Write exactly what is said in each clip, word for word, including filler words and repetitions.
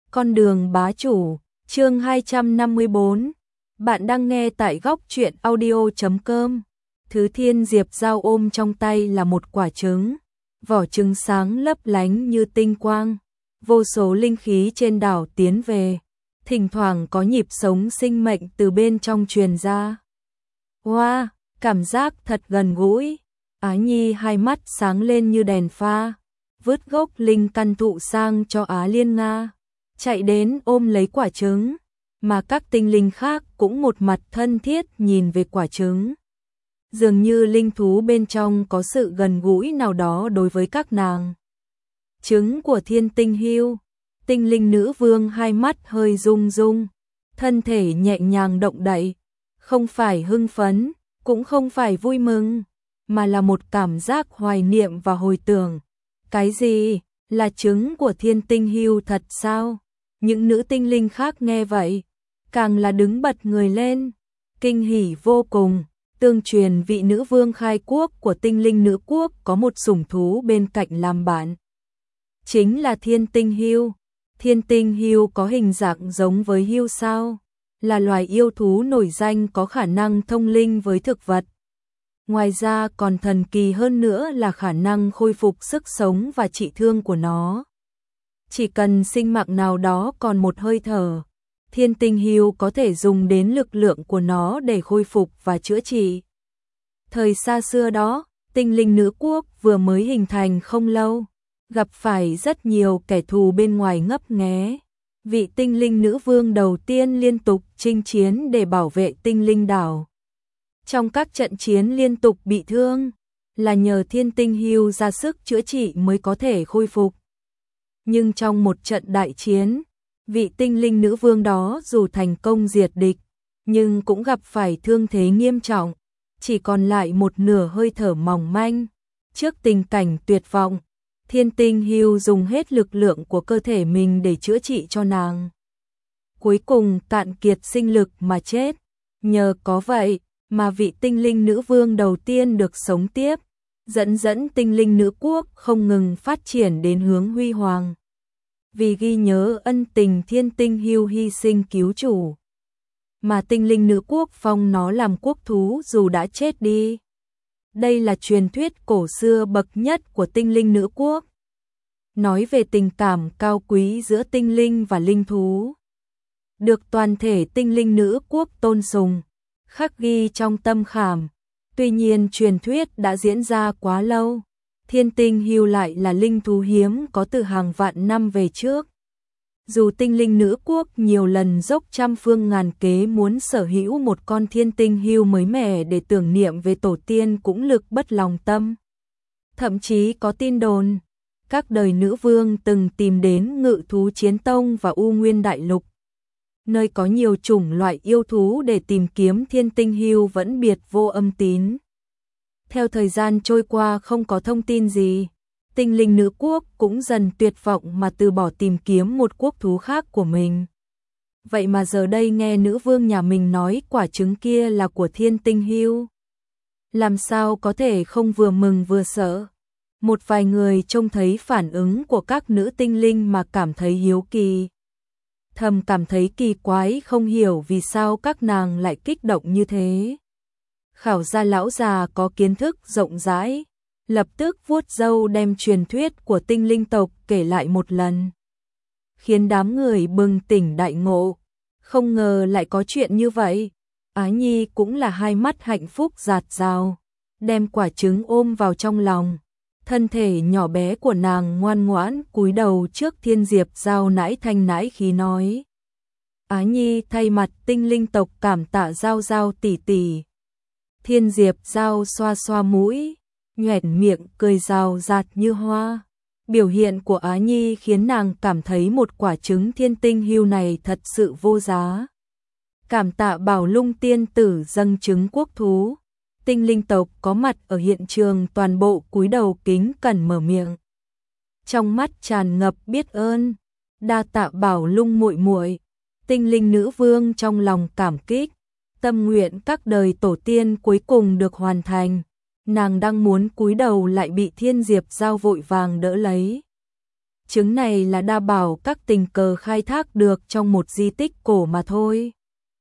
Con đường bá chủ, chương hai trăm năm mươi bốn. Bạn đang nghe tại góc truyện audio chấm com. Thứ Thiên Diệp Giao ôm trong tay là một quả trứng, vỏ trứng sáng lấp lánh như tinh quang. Vô số linh khí trên đảo tiến về, thỉnh thoảng có nhịp sống sinh mệnh từ bên trong truyền ra. Wow, cảm giác thật gần gũi. Á Nhi hai mắt sáng lên như đèn pha, vứt gốc linh căn thụ sang cho Á Liên Nga, chạy đến ôm lấy quả trứng, mà các tinh linh khác cũng một mặt thân thiết nhìn về quả trứng. Dường như linh thú bên trong có sự gần gũi nào đó đối với các nàng. Trứng của Thiên Tinh Hưu, tinh linh nữ vương hai mắt hơi rung rung, thân thể nhẹ nhàng động đậy, không phải hưng phấn, cũng không phải vui mừng, mà là một cảm giác hoài niệm và hồi tưởng. Cái gì? Là trứng của Thiên Tinh Hưu thật sao? Những nữ tinh linh khác nghe vậy, càng là đứng bật người lên, kinh hỉ vô cùng. Tương truyền vị nữ vương khai quốc của tinh linh nữ quốc có một sủng thú bên cạnh làm bạn. Chính là Thiên Tinh Hưu. Thiên Tinh Hưu có hình dạng giống với hưu sao? Là loài yêu thú nổi danh có khả năng thông linh với thực vật. Ngoài ra còn thần kỳ hơn nữa là khả năng khôi phục sức sống và trị thương của nó. Chỉ cần sinh mạng nào đó còn một hơi thở, Thiên Tinh Hưu có thể dùng đến lực lượng của nó để khôi phục và chữa trị. Thời xa xưa đó, tinh linh nữ quốc vừa mới hình thành không lâu, gặp phải rất nhiều kẻ thù bên ngoài ngấp nghé. Vị tinh linh nữ vương đầu tiên liên tục chinh chiến để bảo vệ tinh linh đảo. Trong các trận chiến liên tục bị thương, là nhờ Thiên Tinh Hưu ra sức chữa trị mới có thể khôi phục. Nhưng trong một trận đại chiến, vị tinh linh nữ vương đó dù thành công diệt địch, nhưng cũng gặp phải thương thế nghiêm trọng, chỉ còn lại một nửa hơi thở mỏng manh. Trước tình cảnh tuyệt vọng, Thiên Tinh Hưu dùng hết lực lượng của cơ thể mình để chữa trị cho nàng. Cuối cùng cạn kiệt sinh lực mà chết. Nhờ có vậy mà vị tinh linh nữ vương đầu tiên được sống tiếp, dẫn dẫn tinh linh nữ quốc không ngừng phát triển đến hướng huy hoàng. Vì ghi nhớ ân tình Thiên Tinh Hưu hy sinh cứu chủ, mà tinh linh nữ quốc phong nó làm quốc thú dù đã chết đi. Đây là truyền thuyết cổ xưa bậc nhất của tinh linh nữ quốc, nói về tình cảm cao quý giữa tinh linh và linh thú, được toàn thể tinh linh nữ quốc tôn sùng, khắc ghi trong tâm khảm. Tuy nhiên truyền thuyết đã diễn ra quá lâu, Thiên Tinh Hưu lại là linh thú hiếm có từ hàng vạn năm về trước. Dù tinh linh nữ quốc nhiều lần dốc trăm phương ngàn kế muốn sở hữu một con Thiên Tinh Hưu mới mẻ để tưởng niệm về tổ tiên cũng lực bất lòng tâm. Thậm chí có tin đồn, các đời nữ vương từng tìm đến Ngự thú Chiến Tông và U Nguyên Đại Lục, nơi có nhiều chủng loại yêu thú để tìm kiếm Thiên Tinh Hưu vẫn biệt vô âm tín. Theo thời gian trôi qua không có thông tin gì, tinh linh nữ quốc cũng dần tuyệt vọng mà từ bỏ tìm kiếm một quốc thú khác của mình. Vậy mà giờ đây nghe nữ vương nhà mình nói quả trứng kia là của Thiên Tinh Hưu, làm sao có thể không vừa mừng vừa sợ. Một vài người trông thấy phản ứng của các nữ tinh linh mà cảm thấy hiếu kỳ, thầm cảm thấy kỳ quái không hiểu vì sao các nàng lại kích động như thế. Khảo gia lão già có kiến thức rộng rãi, lập tức vuốt râu đem truyền thuyết của tinh linh tộc kể lại một lần, khiến đám người bừng tỉnh đại ngộ. Không ngờ lại có chuyện như vậy. Á Nhi cũng là hai mắt hạnh phúc rạt rào, đem quả trứng ôm vào trong lòng. Thân thể nhỏ bé của nàng ngoan ngoãn cúi đầu trước Thiên Diệp Giao nãi thanh nãi khí nói. Á Nhi thay mặt tinh linh tộc cảm tạ Giao Giao tỷ tỷ. Thiên Diệp Giao xoa xoa mũi, nhoẻn miệng cười rào rạt như hoa. Biểu hiện của Á Nhi khiến nàng cảm thấy một quả trứng Thiên Tinh Hưu này thật sự vô giá. Cảm tạ Bảo Lung tiên tử dâng trứng quốc thú. Tinh linh tộc có mặt ở hiện trường toàn bộ cúi đầu kính cẩn mở miệng, trong mắt tràn ngập biết ơn. Đa tạ Bảo Lung muội muội. Tinh linh nữ vương trong lòng cảm kích, tâm nguyện các đời tổ tiên cuối cùng được hoàn thành. Nàng đang muốn cúi đầu lại bị Thiên Diệp Giao vội vàng đỡ lấy. trứng này là đa bảo các tình cờ khai thác được trong một di tích cổ mà thôi.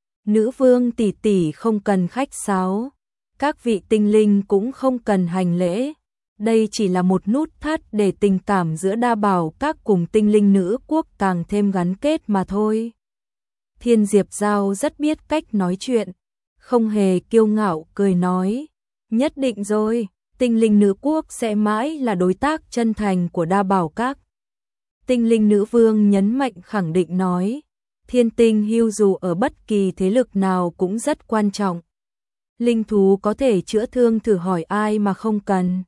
Nữ vương tỷ tỷ không cần khách sáo, các vị tinh linh cũng không cần hành lễ. Đây chỉ là một nút thắt để tình cảm giữa đa bảo các cùng tinh linh nữ quốc càng thêm gắn kết mà thôi. Thiên Diệp Giao rất biết cách nói chuyện, không hề kiêu ngạo cười nói, nhất định rồi, tinh linh nữ quốc sẽ mãi là đối tác chân thành của đa bảo các. Tinh linh nữ vương nhấn mạnh khẳng định nói, thiên tinh hưu dù ở bất kỳ thế lực nào cũng rất quan trọng. Linh thú có thể chữa thương thử hỏi ai mà không cần.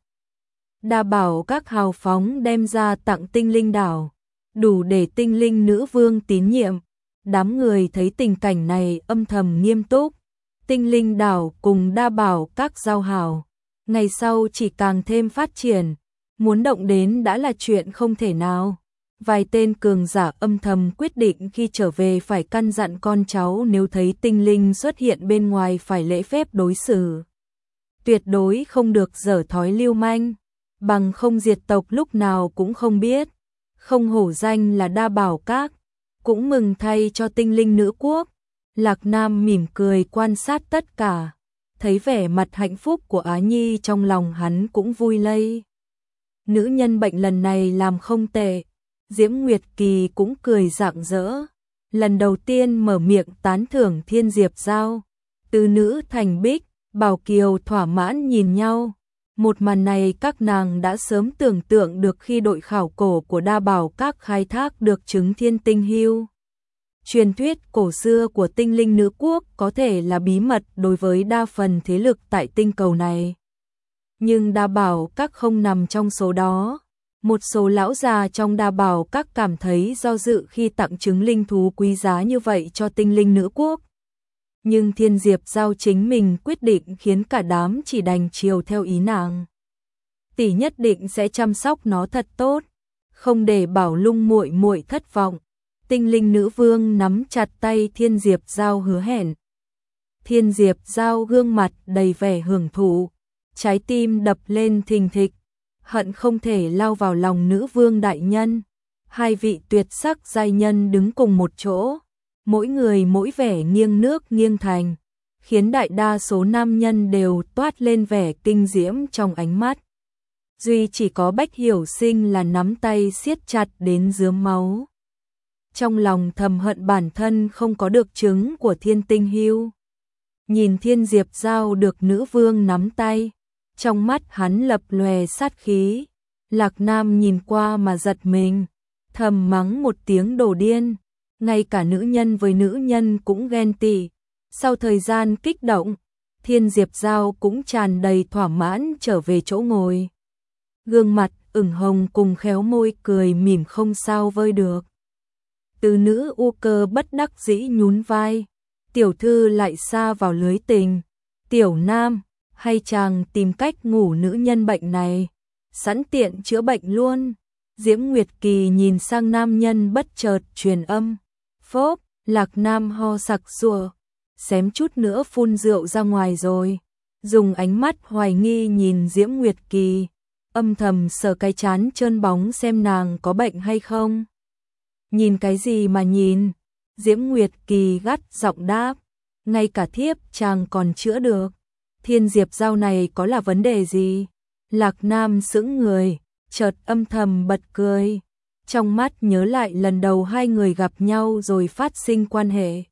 Đa bảo các hào phóng đem ra tặng tinh linh đảo, đủ để tinh linh nữ vương tín nhiệm. Đám người thấy tình cảnh này âm thầm nghiêm túc. Tinh linh đảo cùng đa bảo các giao hảo, ngày sau chỉ càng thêm phát triển, muốn động đến đã là chuyện không thể nào. Vài tên cường giả âm thầm quyết định khi trở về phải căn dặn con cháu nếu thấy tinh linh xuất hiện bên ngoài phải lễ phép đối xử. Tuyệt đối không được dở thói lưu manh, bằng không diệt tộc lúc nào cũng không biết. Không hổ danh là đa bảo các, cũng mừng thay cho tinh linh nữ quốc. Lạc Nam mỉm cười quan sát tất cả, thấy vẻ mặt hạnh phúc của Á Nhi trong lòng hắn cũng vui lây. Nữ nhân bệnh lần này làm không tệ. Diễm Nguyệt Kỳ cũng cười rạng rỡ, lần đầu tiên mở miệng tán thưởng Thiên Diệp Giao. Từ nữ thành bích, Bảo Kiều thỏa mãn nhìn nhau. Một màn này các nàng đã sớm tưởng tượng được khi đội khảo cổ của đa bảo các khai thác được trứng thiên tinh hưu. Truyền thuyết cổ xưa của tinh linh nữ quốc có thể là bí mật đối với đa phần thế lực tại tinh cầu này. Nhưng đa bảo các không nằm trong số đó. Một số lão già trong đa bảo các cảm thấy do dự khi tặng trứng linh thú quý giá như vậy cho tinh linh nữ quốc. Nhưng Thiên Diệp Giao chính mình quyết định khiến cả đám chỉ đành chiều theo ý nàng. Tỷ nhất định sẽ chăm sóc nó thật tốt, không để Bảo Lung muội muội thất vọng. Tinh linh nữ vương nắm chặt tay Thiên Diệp Giao hứa hẹn. Thiên Diệp Giao gương mặt đầy vẻ hưởng thụ, trái tim đập lên thình thịch, hận không thể lao vào lòng nữ vương đại nhân. Hai vị tuyệt sắc giai nhân đứng cùng một chỗ, mỗi người mỗi vẻ nghiêng nước nghiêng thành, khiến đại đa số nam nhân đều toát lên vẻ kinh diễm trong ánh mắt. Duy chỉ có Bách Hiểu Sinh là nắm tay siết chặt đến rướm máu. Trong lòng thầm hận bản thân không có được trứng của thiên tinh hưu. Nhìn Thiên Diệp Giao được nữ vương nắm tay, trong mắt hắn lập lòe sát khí. Lạc Nam nhìn qua mà giật mình, thầm mắng một tiếng đồ điên. Ngay cả nữ nhân với nữ nhân cũng ghen tị. Sau thời gian kích động, Thiên Diệp Giao cũng tràn đầy thỏa mãn trở về chỗ ngồi. Gương mặt ửng hồng cùng khéo môi cười mỉm không sao vơi được. Từ nữ u cơ bất đắc dĩ nhún vai. Tiểu thư lại sa vào lưới tình. Tiểu nam, hay chàng tìm cách ngủ nữ nhân bệnh này, sẵn tiện chữa bệnh luôn. Diễm Nguyệt Kỳ nhìn sang nam nhân bất chợt truyền âm. Phốp, Lạc Nam ho sặc sụa, xém chút nữa phun rượu ra ngoài rồi. Dùng ánh mắt hoài nghi nhìn Diễm Nguyệt Kỳ, âm thầm sờ cái trán trơn bóng xem nàng có bệnh hay không. Nhìn cái gì mà nhìn? Diễm Nguyệt Kỳ gắt giọng đáp, ngay cả thiếp chàng còn chữa được. Thiên Diệp Giao này có là vấn đề gì? Lạc Nam sững người, chợt âm thầm bật cười. Trong mắt nhớ lại lần đầu hai người gặp nhau rồi phát sinh quan hệ.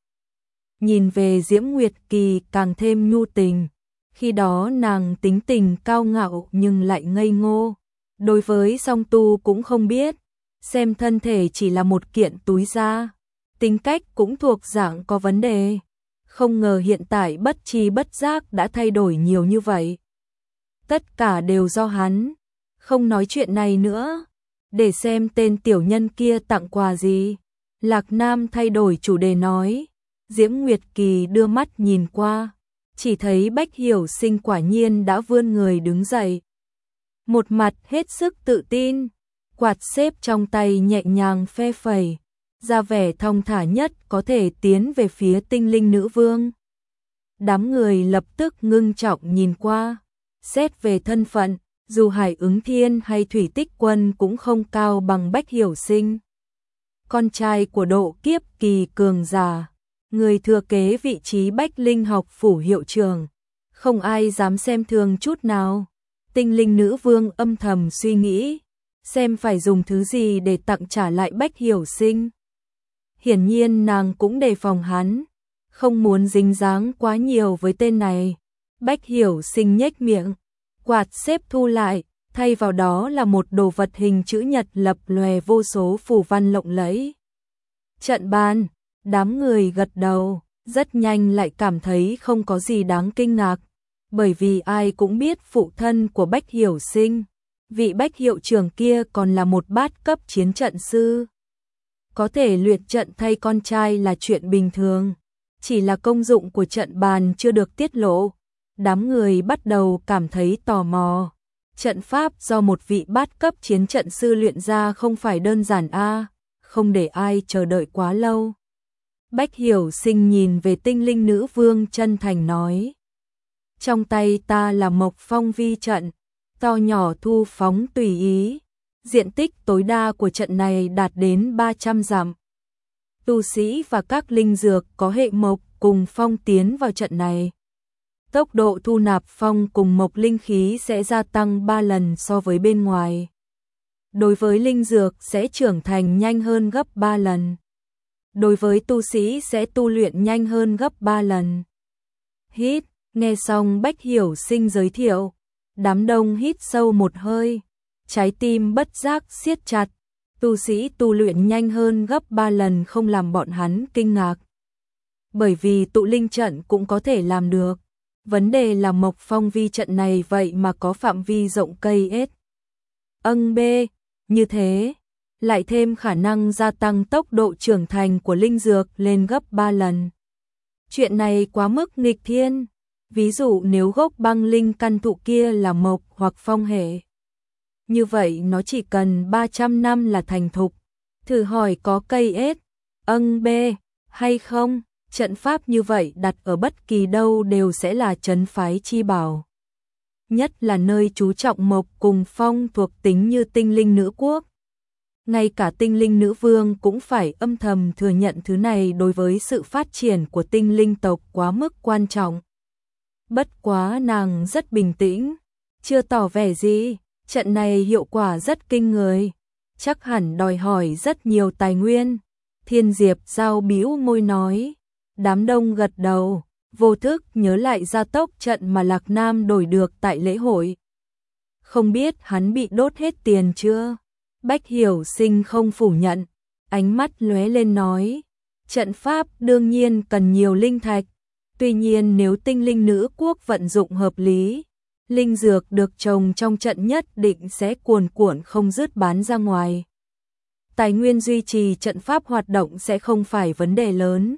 Nhìn về Diễm Nguyệt Kỳ càng thêm nhu tình. Khi đó nàng tính tình cao ngạo nhưng lại ngây ngô. Đối với song tu cũng không biết, xem thân thể chỉ là một kiện túi da. Tính cách cũng thuộc dạng có vấn đề. Không ngờ hiện tại bất tri bất giác đã thay đổi nhiều như vậy. Tất cả đều do hắn. Không nói chuyện này nữa, để xem tên tiểu nhân kia tặng quà gì. Lạc Nam thay đổi chủ đề nói. Diễm Nguyệt Kỳ đưa mắt nhìn qua, chỉ thấy Bách Hiểu Sinh quả nhiên đã vươn người đứng dậy. Một mặt hết sức tự tin, quạt xếp trong tay nhẹ nhàng phe phẩy, ra vẻ thong thả nhất có thể tiến về phía tinh linh nữ vương. Đám người lập tức ngưng trọng nhìn qua, xét về thân phận, dù Hải Ứng Thiên hay Thủy Tích Quân cũng không cao bằng Bách Hiểu Sinh. Con trai của độ kiếp kỳ cường giả, người thừa kế vị trí Bách Linh học phủ hiệu trưởng, không ai dám xem thường chút nào. Tinh linh nữ vương âm thầm suy nghĩ, xem phải dùng thứ gì để tặng trả lại Bách Hiểu Sinh. Hiển nhiên nàng cũng đề phòng hắn, không muốn dính dáng quá nhiều với tên này. Bách Hiểu Sinh nhếch miệng, quạt xếp thu lại, thay vào đó là một đồ vật hình chữ nhật lập lòe vô số phù văn lộng lẫy. Trận bàn, đám người gật đầu, rất nhanh lại cảm thấy không có gì đáng kinh ngạc, bởi vì ai cũng biết phụ thân của Bách Hiểu Sinh, vị Bách hiệu trưởng kia còn là một bát cấp chiến trận sư. Có thể luyện trận thay con trai là chuyện bình thường, chỉ là công dụng của trận bàn chưa được tiết lộ. Đám người bắt đầu cảm thấy tò mò. Trận pháp do một vị bát cấp chiến trận sư luyện ra không phải đơn giản a, không để ai chờ đợi quá lâu. Bách Hiểu Sinh nhìn về tinh linh nữ vương chân thành nói. Trong tay ta là Mộc Phong vi trận, to nhỏ thu phóng tùy ý. Diện tích tối đa của trận này đạt đến ba trăm dặm. Tu sĩ và các linh dược có hệ mộc cùng phong tiến vào trận này. Tốc độ thu nạp phong cùng mộc linh khí sẽ gia tăng ba lần so với bên ngoài. Đối với linh dược sẽ trưởng thành nhanh hơn gấp ba lần. Đối với tu sĩ sẽ tu luyện nhanh hơn gấp ba lần. Hít, nghe xong Bách Hiểu Sinh giới thiệu, đám đông hít sâu một hơi, trái tim bất giác siết chặt. Tu sĩ tu luyện nhanh hơn gấp ba lần không làm bọn hắn kinh ngạc. Bởi vì tụ linh trận cũng có thể làm được. Vấn đề là Mộc Phong vi trận này vậy mà có phạm vi rộng cây ết. Âng bê, như thế, lại thêm khả năng gia tăng tốc độ trưởng thành của linh dược lên gấp ba lần. Chuyện này quá mức nghịch thiên. Ví dụ nếu gốc băng linh căn thụ kia là mộc hoặc phong hệ, như vậy nó chỉ cần ba trăm năm là thành thục. Thử hỏi có cây ết, âng bê, hay không? Trận pháp như vậy đặt ở bất kỳ đâu đều sẽ là trấn phái chi bảo. Nhất là nơi chú trọng mộc cùng phong thuộc tính như tinh linh nữ quốc. Ngay cả tinh linh nữ vương cũng phải âm thầm thừa nhận thứ này đối với sự phát triển của tinh linh tộc quá mức quan trọng. Bất quá nàng rất bình tĩnh, chưa tỏ vẻ gì, trận này hiệu quả rất kinh người, chắc hẳn đòi hỏi rất nhiều tài nguyên. Thiên Diệp Giao bĩu môi nói, đám đông gật đầu, vô thức nhớ lại gia tốc trận mà Lạc Nam đổi được tại lễ hội. Không biết hắn bị đốt hết tiền chưa? Bách Hiểu Sinh không phủ nhận, ánh mắt lóe lên nói, trận pháp đương nhiên cần nhiều linh thạch. Tuy nhiên nếu tinh linh nữ quốc vận dụng hợp lý, linh dược được trồng trong trận nhất định sẽ cuồn cuộn không dứt bán ra ngoài. Tài nguyên duy trì trận pháp hoạt động sẽ không phải vấn đề lớn.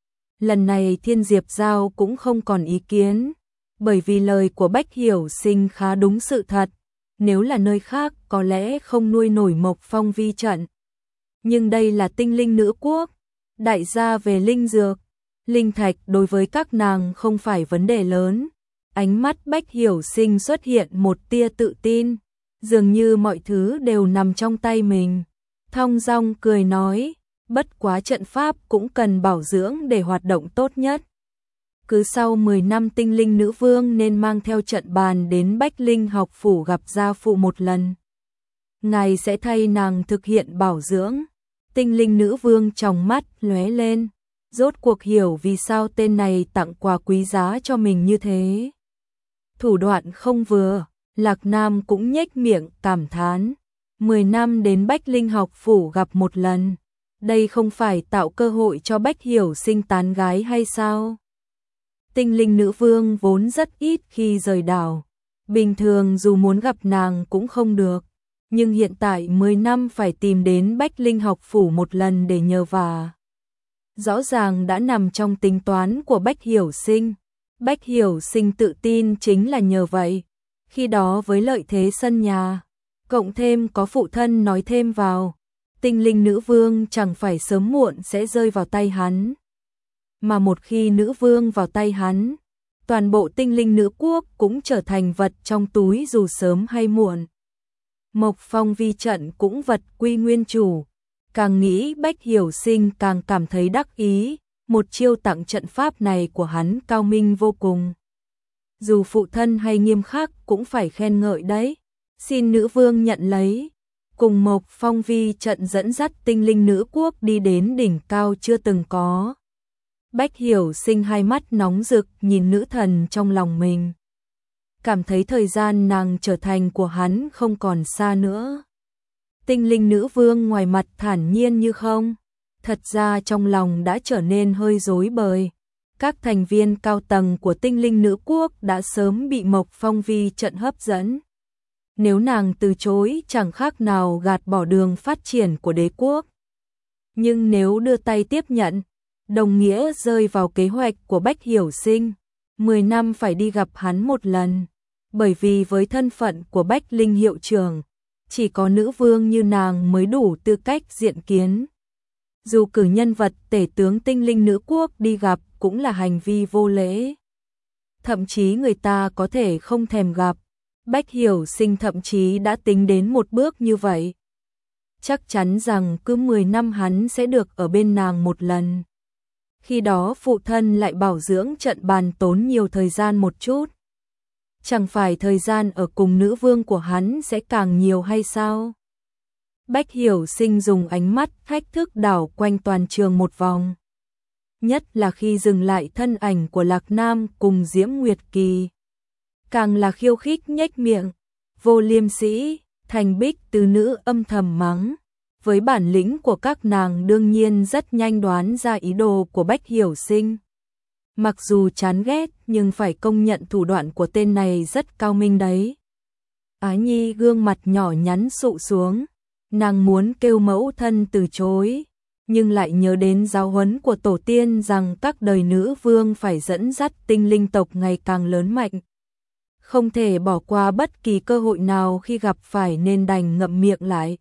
Lần này Thiên Diệp Giao cũng không còn ý kiến, bởi vì lời của Bách Hiểu Sinh khá đúng sự thật. Nếu là nơi khác có lẽ không nuôi nổi Mộc Phong vi trận. Nhưng đây là tinh linh nữ quốc, đại gia về linh dược. Linh thạch đối với các nàng không phải vấn đề lớn. Ánh mắt Bách Hiểu Sinh xuất hiện một tia tự tin, dường như mọi thứ đều nằm trong tay mình. Thong dong cười nói, bất quá trận pháp cũng cần bảo dưỡng để hoạt động tốt nhất. Cứ sau mười năm tinh linh nữ vương nên mang theo trận bàn đến Bách Linh học phủ gặp gia phụ một lần. Ngài sẽ thay nàng thực hiện bảo dưỡng. Tinh linh nữ vương trong mắt lóe lên, rốt cuộc hiểu vì sao tên này tặng quà quý giá cho mình như thế. Thủ đoạn không vừa, Lạc Nam cũng nhếch miệng cảm thán. Mười năm đến Bách Linh học phủ gặp một lần, đây không phải tạo cơ hội cho Bách Hiểu Sinh tán gái hay sao? Tinh linh nữ vương vốn rất ít khi rời đảo, bình thường dù muốn gặp nàng cũng không được, nhưng hiện tại mười năm phải tìm đến Bách Linh học phủ một lần để nhờ vả. Rõ ràng đã nằm trong tính toán của Bách Hiểu Sinh. Bách Hiểu Sinh tự tin chính là nhờ vậy. Khi đó với lợi thế sân nhà, cộng thêm có phụ thân nói thêm vào, tinh linh nữ vương chẳng phải sớm muộn sẽ rơi vào tay hắn. Mà một khi nữ vương vào tay hắn, toàn bộ tinh linh nữ quốc cũng trở thành vật trong túi dù sớm hay muộn. Mộc Phong vi trận cũng vật quy nguyên chủ, càng nghĩ Bách Hiểu Sinh càng cảm thấy đắc ý, một chiêu tặng trận pháp này của hắn cao minh vô cùng. Dù phụ thân hay nghiêm khắc cũng phải khen ngợi đấy. Xin nữ vương nhận lấy. Cùng Mộc Phong vi trận dẫn dắt tinh linh nữ quốc đi đến đỉnh cao chưa từng có. Bách Hiểu Sinh hai mắt nóng rực nhìn nữ thần trong lòng mình. Cảm thấy thời gian nàng trở thành của hắn không còn xa nữa. Tinh linh nữ vương ngoài mặt thản nhiên như không, thật ra trong lòng đã trở nên hơi rối bời. Các thành viên cao tầng của tinh linh nữ quốc đã sớm bị Mộc Phong vi trận hấp dẫn. Nếu nàng từ chối chẳng khác nào gạt bỏ đường phát triển của đế quốc. Nhưng nếu đưa tay tiếp nhận, đồng nghĩa rơi vào kế hoạch của Bách Hiểu Sinh, mười năm phải đi gặp hắn một lần. Bởi vì với thân phận của Bách Linh hiệu trưởng, chỉ có nữ vương như nàng mới đủ tư cách diện kiến. Dù cử nhân vật tể tướng tinh linh nữ quốc đi gặp cũng là hành vi vô lễ. Thậm chí người ta có thể không thèm gặp. Bách Hiểu Sinh thậm chí đã tính đến một bước như vậy. Chắc chắn rằng cứ mười năm hắn sẽ được ở bên nàng một lần. Khi đó phụ thân lại bảo dưỡng trận bàn tốn nhiều thời gian một chút. Chẳng phải thời gian ở cùng nữ vương của hắn sẽ càng nhiều hay sao? Bách Hiểu Sinh dùng ánh mắt thách thức đảo quanh toàn trường một vòng. Nhất là khi dừng lại thân ảnh của Lạc Nam cùng Diễm Nguyệt Kỳ. Càng là khiêu khích nhếch miệng. Vô Liêm Sĩ, Thành Bích từ nữ âm thầm mắng. Với bản lĩnh của các nàng đương nhiên rất nhanh đoán ra ý đồ của Bách Hiểu Sinh. Mặc dù chán ghét nhưng phải công nhận thủ đoạn của tên này rất cao minh đấy. Á Nhi gương mặt nhỏ nhắn sụ xuống. Nàng muốn kêu mẫu thân từ chối, nhưng lại nhớ đến giáo huấn của tổ tiên rằng các đời nữ vương phải dẫn dắt tinh linh tộc ngày càng lớn mạnh. Không thể bỏ qua bất kỳ cơ hội nào khi gặp phải nên đành ngậm miệng lại.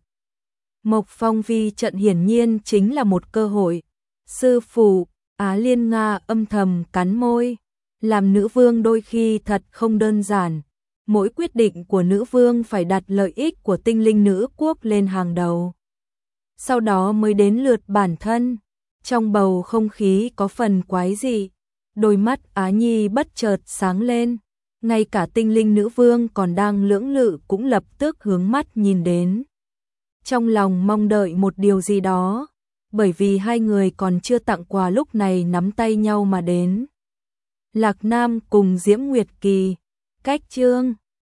Mộc Phong vi trận hiển nhiên chính là một cơ hội. Sư phụ, Á Liên Nga âm thầm cắn môi. Làm nữ vương đôi khi thật không đơn giản. Mỗi quyết định của nữ vương phải đặt lợi ích của tinh linh nữ quốc lên hàng đầu. Sau đó mới đến lượt bản thân. Trong bầu không khí có phần quái dị. Đôi mắt Á Nhi bất chợt sáng lên. Ngay cả tinh linh nữ vương còn đang lưỡng lự cũng lập tức hướng mắt nhìn đến. Trong lòng mong đợi một điều gì đó. Bởi vì hai người còn chưa tặng quà lúc này nắm tay nhau mà đến. Lạc Nam cùng Diễm Nguyệt Kỳ. Cách chương